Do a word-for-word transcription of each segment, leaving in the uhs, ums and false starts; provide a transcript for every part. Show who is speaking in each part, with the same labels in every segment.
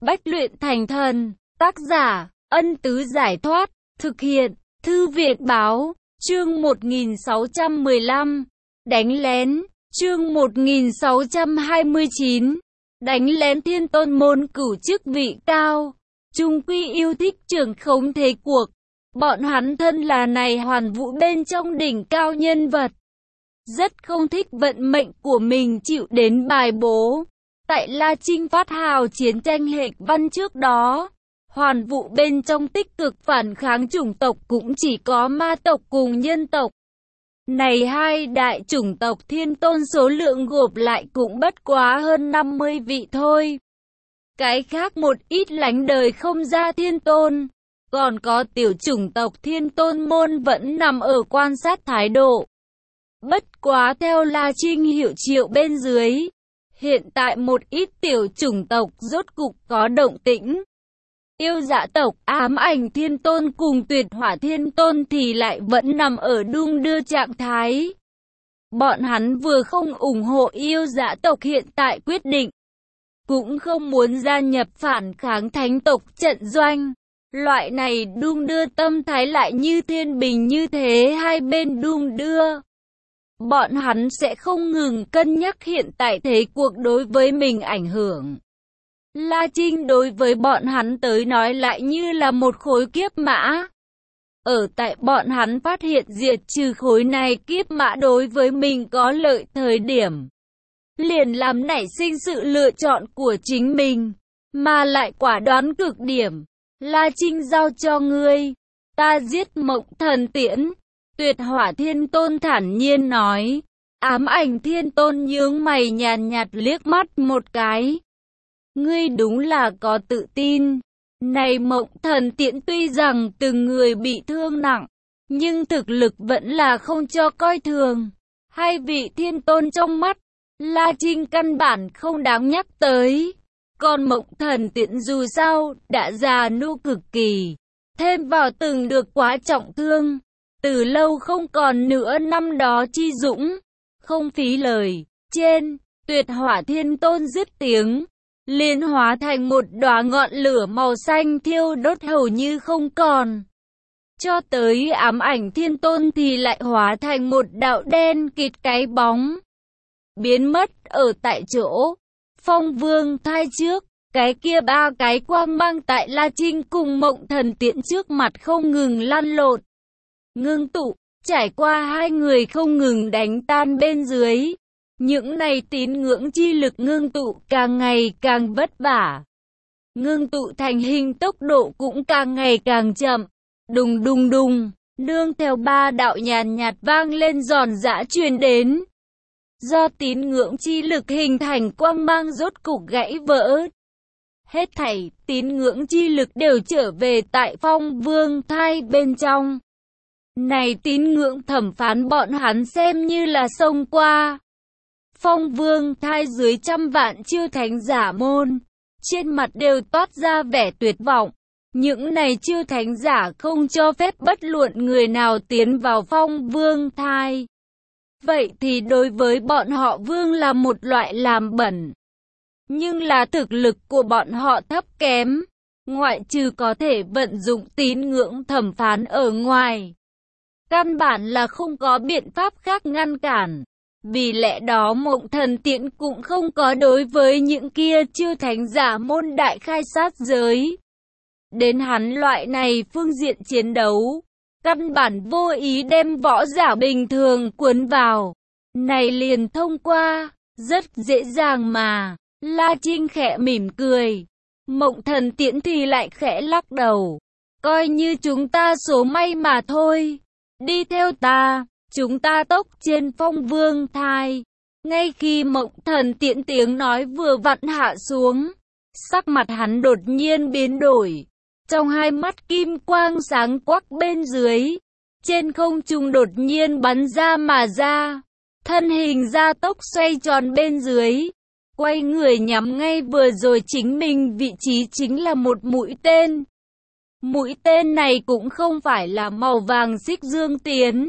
Speaker 1: Bách luyện thành thần. Tác giả, Ân Tứ Giải Thoát. Thực hiện, Thư Viện Báo. Chương một nghìn sáu trăm mười lăm. Đánh lén. Chương một nghìn sáu trăm hai mươi chín. Đánh lén Thiên Tôn môn cửu chức vị cao. Trung quy yêu thích trưởng khống thế cuộc. Bọn hắn thân là này hoàn vũ bên trong đỉnh cao nhân vật. Rất không thích vận mệnh của mình chịu đến bài bố. Tại La Trinh phát hào chiến tranh hệ văn trước đó, hoàn vũ bên trong tích cực phản kháng chủng tộc cũng chỉ có ma tộc cùng nhân tộc. Này hai đại chủng tộc Thiên Tôn số lượng gộp lại cũng bất quá hơn năm mươi vị thôi. Cái khác một ít lánh đời không ra Thiên Tôn. Còn có tiểu chủng tộc Thiên Tôn môn vẫn nằm ở quan sát thái độ. Bất quá theo La Trinh hiệu triệu bên dưới, hiện tại một ít tiểu chủng tộc rốt cục có động tĩnh. Yêu Dã tộc, Ám Ảnh Thiên Tôn cùng Tuyệt Hỏa Thiên Tôn thì lại vẫn nằm ở đung đưa trạng thái. Bọn hắn vừa không ủng hộ Yêu Dã tộc hiện tại quyết định, cũng không muốn gia nhập phản kháng thánh tộc trận doanh. Loại này đung đưa tâm thái lại như thiên bình như thế, hai bên đung đưa. Bọn hắn sẽ không ngừng cân nhắc hiện tại thế cuộc đối với mình ảnh hưởng. La Trinh đối với bọn hắn tới nói lại như là một khối kiếp mã. Ở tại bọn hắn phát hiện diệt trừ khối này kiếp mã đối với mình có lợi thời điểm, liền làm nảy sinh sự lựa chọn của chính mình, mà lại quả đoán cực điểm. La Trinh giao cho ngươi, ta giết Mộng Thần Tiễn. Tuyệt Hỏa Thiên Tôn thản nhiên nói. Ám Ảnh Thiên Tôn nhướng mày nhàn nhạt liếc mắt một cái. Ngươi đúng là có tự tin. Này Mộng Thần Tiễn tuy rằng từng người bị thương nặng, nhưng thực lực vẫn là không cho coi thường. Hai vị Thiên Tôn trong mắt, La Trinh căn bản không đáng nhắc tới. Còn Mộng Thần Tiễn dù sao, đã già nua cực kỳ. Thêm vào từng được quá trọng thương, từ lâu không còn nữa năm đó chi dũng. Không phí lời, trên, Tuyệt Hỏa Thiên Tôn dứt tiếng, liền hóa thành một đóa ngọn lửa màu xanh thiêu đốt hầu như không còn. Cho tới Ám Ảnh Thiên Tôn thì lại hóa thành một đạo đen kịt cái bóng, biến mất ở tại chỗ. Phong Vương Thai trước, cái kia ba cái quang mang tại La Trinh cùng Mộng Thần Tiễn trước mặt không ngừng lăn lộn, ngưng tụ, trải qua hai người không ngừng đánh tan bên dưới. Những này tín ngưỡng chi lực ngưng tụ càng ngày càng vất vả. Ngưng tụ thành hình tốc độ cũng càng ngày càng chậm. Đùng đùng đùng, nương theo ba đạo nhàn nhạt vang lên giòn giã truyền đến. Do tín ngưỡng chi lực hình thành quang mang rốt cục gãy vỡ. Hết thảy tín ngưỡng chi lực đều trở về tại Phong Vương Thai bên trong. Này tín ngưỡng thẩm phán bọn hắn xem như là xông qua. Phong Vương Thai dưới trăm vạn chư thánh giả môn, trên mặt đều toát ra vẻ tuyệt vọng. Những này chư thánh giả không cho phép bất luận người nào tiến vào Phong Vương Thai. Vậy thì đối với bọn họ vương là một loại làm bẩn. Nhưng là thực lực của bọn họ thấp kém, ngoại trừ có thể vận dụng tín ngưỡng thẩm phán ở ngoài, căn bản là không có biện pháp khác ngăn cản. Vì lẽ đó Mộng Thần Tiễn cũng không có đối với những kia chư thánh giả môn đại khai sát giới. Đến hắn loại này phương diện chiến đấu, căn bản vô ý đem võ giả bình thường cuốn vào. Này liền thông qua, rất dễ dàng mà. La Trinh khẽ mỉm cười. Mộng Thần Tiễn thì lại khẽ lắc đầu. Coi như chúng ta số may mà thôi. Đi theo ta, chúng ta tốc trên Phong Vương Thai. Ngay khi Mộng Thần Tiễn tiếng nói vừa vặn hạ xuống, sắc mặt hắn đột nhiên biến đổi. Trong hai mắt kim quang sáng quắc bên dưới, trên không trung đột nhiên bắn ra mà ra. Thân hình gia tốc xoay tròn bên dưới, quay người nhắm ngay vừa rồi chính mình vị trí chính là một mũi tên. Mũi tên này cũng không phải là màu vàng xích dương tiễn,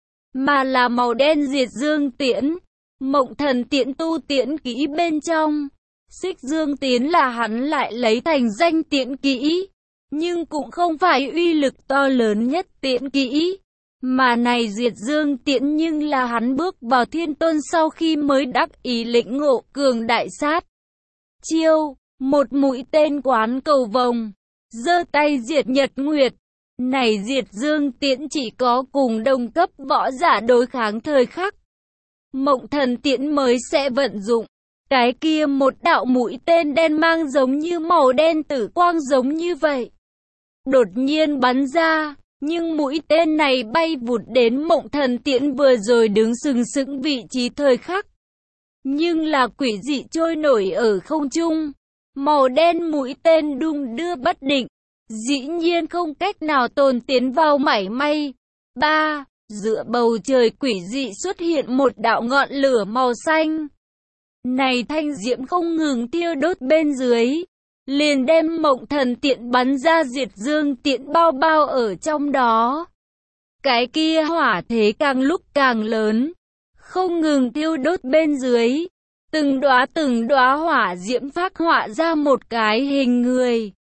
Speaker 1: mà là màu đen diệt dương tiễn. Mộng Thần Tiễn tu tiễn kỹ bên trong, Xích Dương Tiễn là hắn lại lấy thành danh tiễn kỹ, nhưng cũng không phải uy lực to lớn nhất tiễn kỹ. Mà này Diệt Dương Tiễn nhưng là hắn bước vào Thiên Tôn sau khi mới đắc ý lĩnh ngộ cường đại sát chiêu, một mũi tên quán cầu vồng, giơ tay diệt nhật nguyệt. Này Diệt Dương Tiễn chỉ có cùng đồng cấp võ giả đối kháng thời khắc Mộng Thần Tiễn mới sẽ vận dụng. Cái kia một đạo mũi tên đen mang giống như màu đen tử quang giống như vậy, đột nhiên bắn ra, nhưng mũi tên này bay vụt đến Mộng Thần Tiễn vừa rồi đứng sừng sững vị trí thời khắc, nhưng là quỷ dị trôi nổi ở không trung. Màu đen mũi tên đung đưa bất định, dĩ nhiên không cách nào tồn tiến vào mảy may. Ba, giữa bầu trời quỷ dị xuất hiện một đạo ngọn lửa màu xanh. Này thanh diễm không ngừng thiêu đốt bên dưới, liền đem Mộng Thần Tiễn bắn ra Diệt Dương Tiễn bao bao ở trong đó. Cái kia hỏa thế càng lúc càng lớn, không ngừng thiêu đốt bên dưới, từng đóa từng đóa hỏa diễm phác họa ra một cái hình người.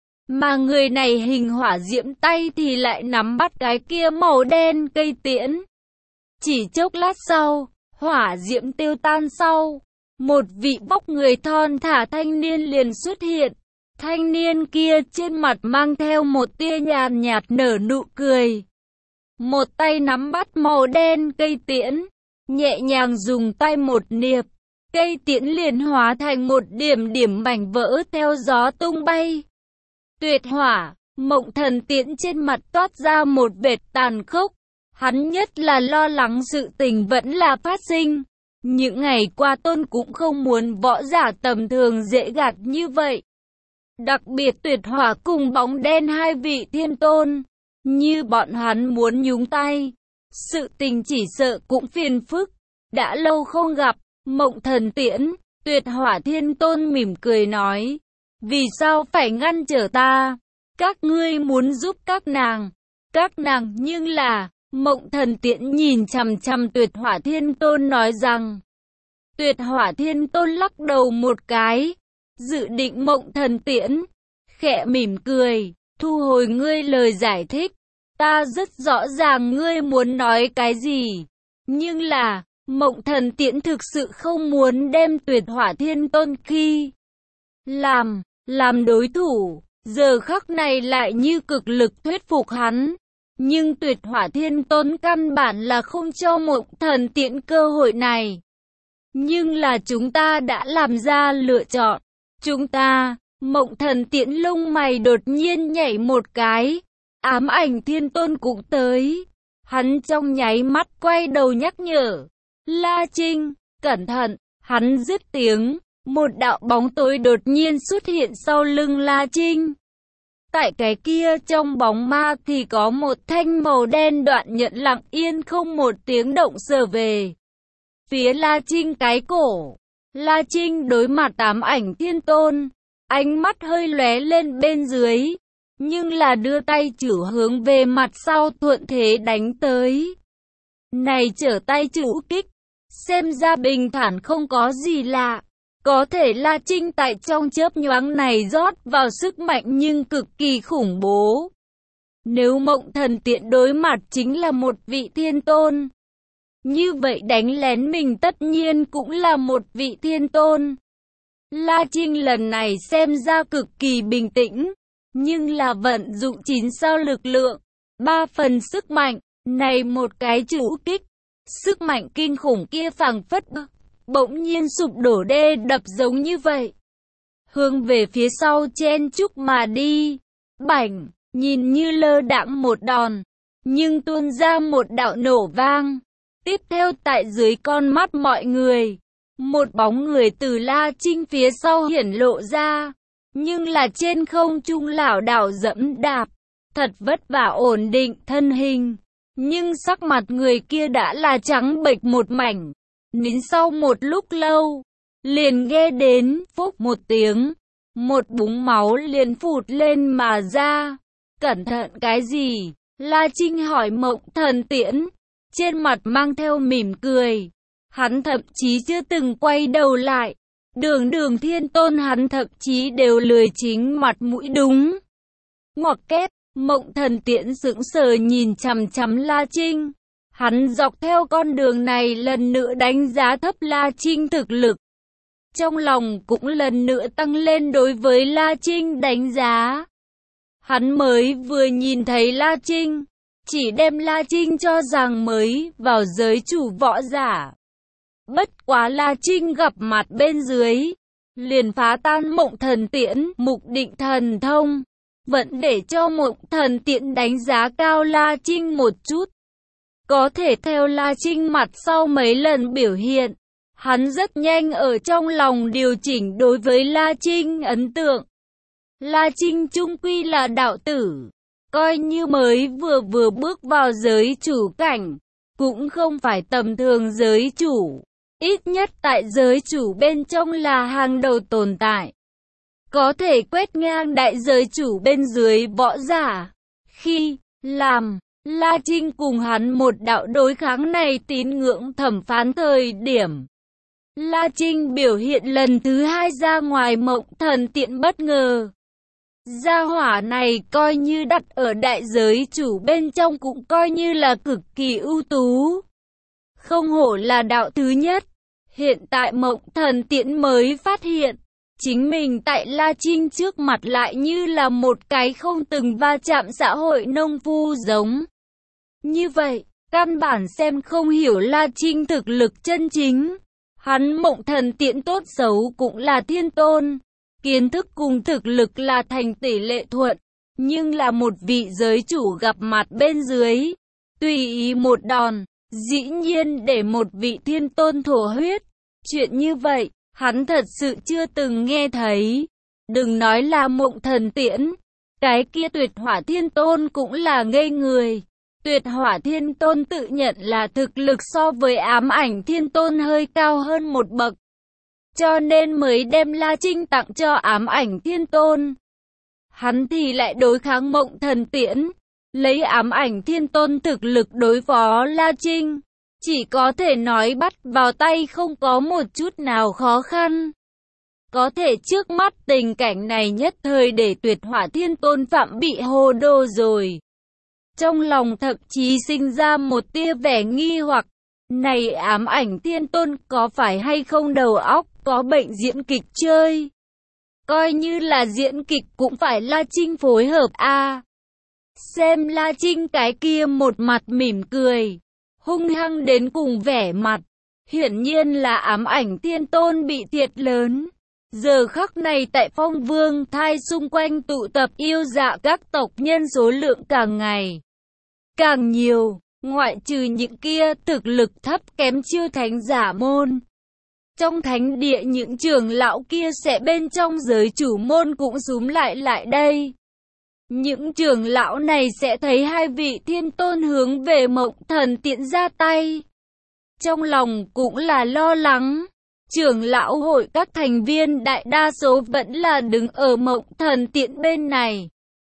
Speaker 1: Mà người này hình hỏa diễm tay thì lại nắm bắt cái kia màu đen cây tiễn. Chỉ chốc lát sau, hỏa diễm tiêu tan sau, một vị vóc người thon thả thanh niên liền xuất hiện. Thanh niên kia trên mặt mang theo một tia nhàn nhạt nở nụ cười. Một tay nắm bắt màu đen cây tiễn, nhẹ nhàng dùng tay một niệp, cây tiễn liền hóa thành một điểm điểm mảnh vỡ theo gió tung bay. Tuyệt hỏa, Mộng Thần Tiễn trên mặt toát ra một vệt tàn khốc. Hắn nhất là lo lắng sự tình vẫn là phát sinh. Những ngày qua Tôn cũng không muốn võ giả tầm thường dễ gạt như vậy. Đặc biệt Tuyệt Hỏa cùng Bóng Đen hai vị Thiên Tôn, như bọn hắn muốn nhúng tay, sự tình chỉ sợ cũng phiền phức. Đã lâu không gặp, Mộng Thần Tiễn, Tuyệt Hỏa Thiên Tôn mỉm cười nói, vì sao phải ngăn trở ta? Các ngươi muốn giúp các nàng, các nàng nhưng là, Mộng Thần Tiễn nhìn chằm chằm Tuyệt Hỏa Thiên Tôn nói rằng, Tuyệt Hỏa Thiên Tôn lắc đầu một cái, dự định Mộng Thần Tiễn, khẽ mỉm cười, thu hồi ngươi lời giải thích, ta rất rõ ràng ngươi muốn nói cái gì, nhưng là, Mộng Thần Tiễn thực sự không muốn đem Tuyệt Hỏa Thiên Tôn khi làm, làm đối thủ, giờ khắc này lại như cực lực thuyết phục hắn. Nhưng Tuyệt Hỏa Thiên Tôn căn bản là không cho Mộng Thần Tiễn cơ hội này. Nhưng là chúng ta đã làm ra lựa chọn. Chúng ta, Mộng Thần Tiễn lông mày đột nhiên nhảy một cái. Ám Ảnh Thiên Tôn cũng tới. Hắn trong nháy mắt quay đầu nhắc nhở. La Trinh, cẩn thận, hắn dứt tiếng. Một đạo bóng tối đột nhiên xuất hiện sau lưng La Trinh. Tại cái kia trong bóng ma thì có một thanh màu đen đoạn nhận lặng yên không một tiếng động sờ về phía La Trinh cái cổ. La Trinh đối mặt Ám Ảnh Thiên Tôn, ánh mắt hơi lóe lên bên dưới, nhưng là đưa tay chử hướng về mặt sau thuận thế đánh tới. Này trở tay chữ kích, xem ra bình thản không có gì lạ. Có thể La Trinh tại trong chớp nhoáng này rót vào sức mạnh nhưng cực kỳ khủng bố. Nếu Mộng Thần Tiễn đối mặt chính là một vị thiên tôn, như vậy đánh lén mình tất nhiên cũng là một vị thiên tôn. La Trinh lần này xem ra cực kỳ bình tĩnh, nhưng là vận dụng chín sao lực lượng, ba phần sức mạnh, này một cái chủ kích, sức mạnh kinh khủng kia phảng phất bỗng nhiên sụp đổ đê đập giống như vậy. Hướng về phía sau chen chúc mà đi. Bảnh, nhìn như lơ đãng một đòn, nhưng tuôn ra một đạo nổ vang. Tiếp theo tại dưới con mắt mọi người, một bóng người từ La Trinh phía sau hiển lộ ra. Nhưng là trên không trung lảo đảo dẫm đạp, thật vất vả ổn định thân hình. Nhưng sắc mặt người kia đã là trắng bệch một mảnh. Đến sau một lúc lâu, liền nghe đến phốc một tiếng, một búng máu liền phụt lên mà ra. Cẩn thận cái gì? La Trinh hỏi Mộng Thần Tiễn, trên mặt mang theo mỉm cười. Hắn thậm chí chưa từng quay đầu lại, Đường Đường Thiên Tôn hắn thậm chí đều lười chính mặt mũi đúng. Ngoặc kép, Mộng Thần Tiễn sững sờ nhìn chằm chằm La Trinh. Hắn dọc theo con đường này lần nữa đánh giá thấp La Trinh thực lực. Trong lòng cũng lần nữa tăng lên đối với La Trinh đánh giá. Hắn mới vừa nhìn thấy La Trinh, chỉ đem La Trinh cho rằng mới vào giới chủ võ giả. Bất quá La Trinh gặp mặt bên dưới, liền phá tan Mộng Thần Tiễn, Mục Định Thần Thông, vẫn để cho Mộng Thần Tiễn đánh giá cao La Trinh một chút. Có thể theo La Trinh mặt sau mấy lần biểu hiện, hắn rất nhanh ở trong lòng điều chỉnh đối với La Trinh ấn tượng. La Trinh chung quy là đạo tử, coi như mới vừa vừa bước vào giới chủ cảnh, cũng không phải tầm thường giới chủ, ít nhất tại giới chủ bên trong là hàng đầu tồn tại. Có thể quét ngang đại giới chủ bên dưới võ giả. Khi làm La Trinh cùng hắn một đạo đối kháng này tín ngưỡng thẩm phán thời điểm, La Trinh biểu hiện lần thứ hai ra ngoài Mộng Thần Tiễn bất ngờ. Gia hỏa này coi như đặt ở đại giới chủ bên trong cũng coi như là cực kỳ ưu tú. Không hổ là đạo thứ nhất. Hiện tại Mộng Thần Tiễn mới phát hiện, chính mình tại La Trinh trước mặt lại như là một cái không từng va chạm xã hội nông phu giống. Như vậy, căn bản xem không hiểu La Trinh thực lực chân chính. Hắn Mộng Thần Tiễn tốt xấu cũng là thiên tôn. Kiến thức cùng thực lực là thành tỷ lệ thuận, nhưng là một vị giới chủ gặp mặt bên dưới, tùy ý một đòn, dĩ nhiên để một vị thiên tôn thổ huyết. Chuyện như vậy, hắn thật sự chưa từng nghe thấy. Đừng nói là Mộng Thần Tiễn, cái kia Tuyệt Hỏa Thiên Tôn cũng là ngây người. Tuyệt Hỏa Thiên Tôn tự nhận là thực lực so với Ám Ảnh Thiên Tôn hơi cao hơn một bậc, cho nên mới đem La Trinh tặng cho Ám Ảnh Thiên Tôn. Hắn thì lại đối kháng Mộng Thần Tiễn, lấy Ám Ảnh Thiên Tôn thực lực đối phó La Trinh, chỉ có thể nói bắt vào tay không có một chút nào khó khăn. Có thể trước mắt tình cảnh này nhất thời để Tuyệt Hỏa Thiên Tôn phạm bị hồ đồ rồi. Trong lòng thậm chí sinh ra một tia vẻ nghi hoặc, này Ám Ảnh Thiên Tôn có phải hay không đầu óc có bệnh diễn kịch chơi? Coi như là diễn kịch cũng phải La Trinh phối hợp a. À, xem La Trinh cái kia một mặt mỉm cười, hung hăng đến cùng vẻ mặt, hiển nhiên là Ám Ảnh Thiên Tôn bị thiệt lớn. Giờ khắc này tại Phong Vương Thai xung quanh tụ tập yêu dạ các tộc nhân số lượng càng ngày càng nhiều, ngoại trừ những kia thực lực thấp kém chiêu thánh giả môn. Trong thánh địa những trưởng lão kia sẽ bên trong giới chủ môn cũng xúm lại lại đây. Những trưởng lão này sẽ thấy hai vị thiên tôn hướng về Mộng Thần Tiễn ra tay. Trong lòng cũng là lo lắng. Trưởng lão hội các thành viên đại đa số vẫn là đứng ở Mộng Thần Tiễn bên này.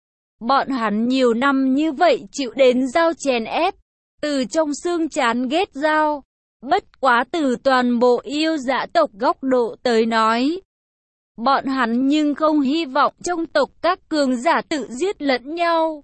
Speaker 1: Bọn hắn nhiều năm như vậy chịu đến dao chèn ép, từ trong xương chán ghét dao. Bất quá từ toàn bộ yêu dã tộc góc độ tới nói, bọn hắn nhưng không hy vọng trong tộc các cường giả tự giết lẫn nhau.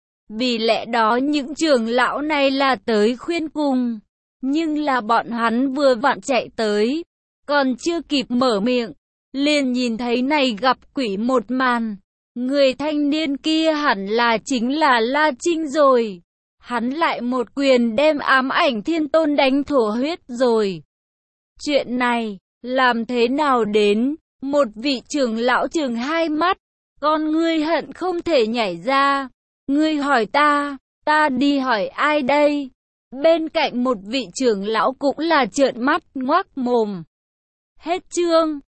Speaker 1: Vì lẽ đó những trưởng lão này là tới khuyên cùng, nhưng là bọn hắn vừa vặn chạy tới, còn chưa kịp mở miệng, liền nhìn thấy này gặp quỷ một màn. Người thanh niên kia hẳn là chính là La Trinh rồi. Hắn lại một quyền đem Ám Ảnh Thiên Tôn đánh thổ huyết rồi. Chuyện này, làm thế nào đến? Một vị trưởng lão trừng hai mắt, con ngươi hận không thể nhảy ra. Ngươi hỏi ta, ta đi hỏi ai đây? Bên cạnh một vị trưởng lão cũng là trợn mắt ngoác mồm. Hết chương.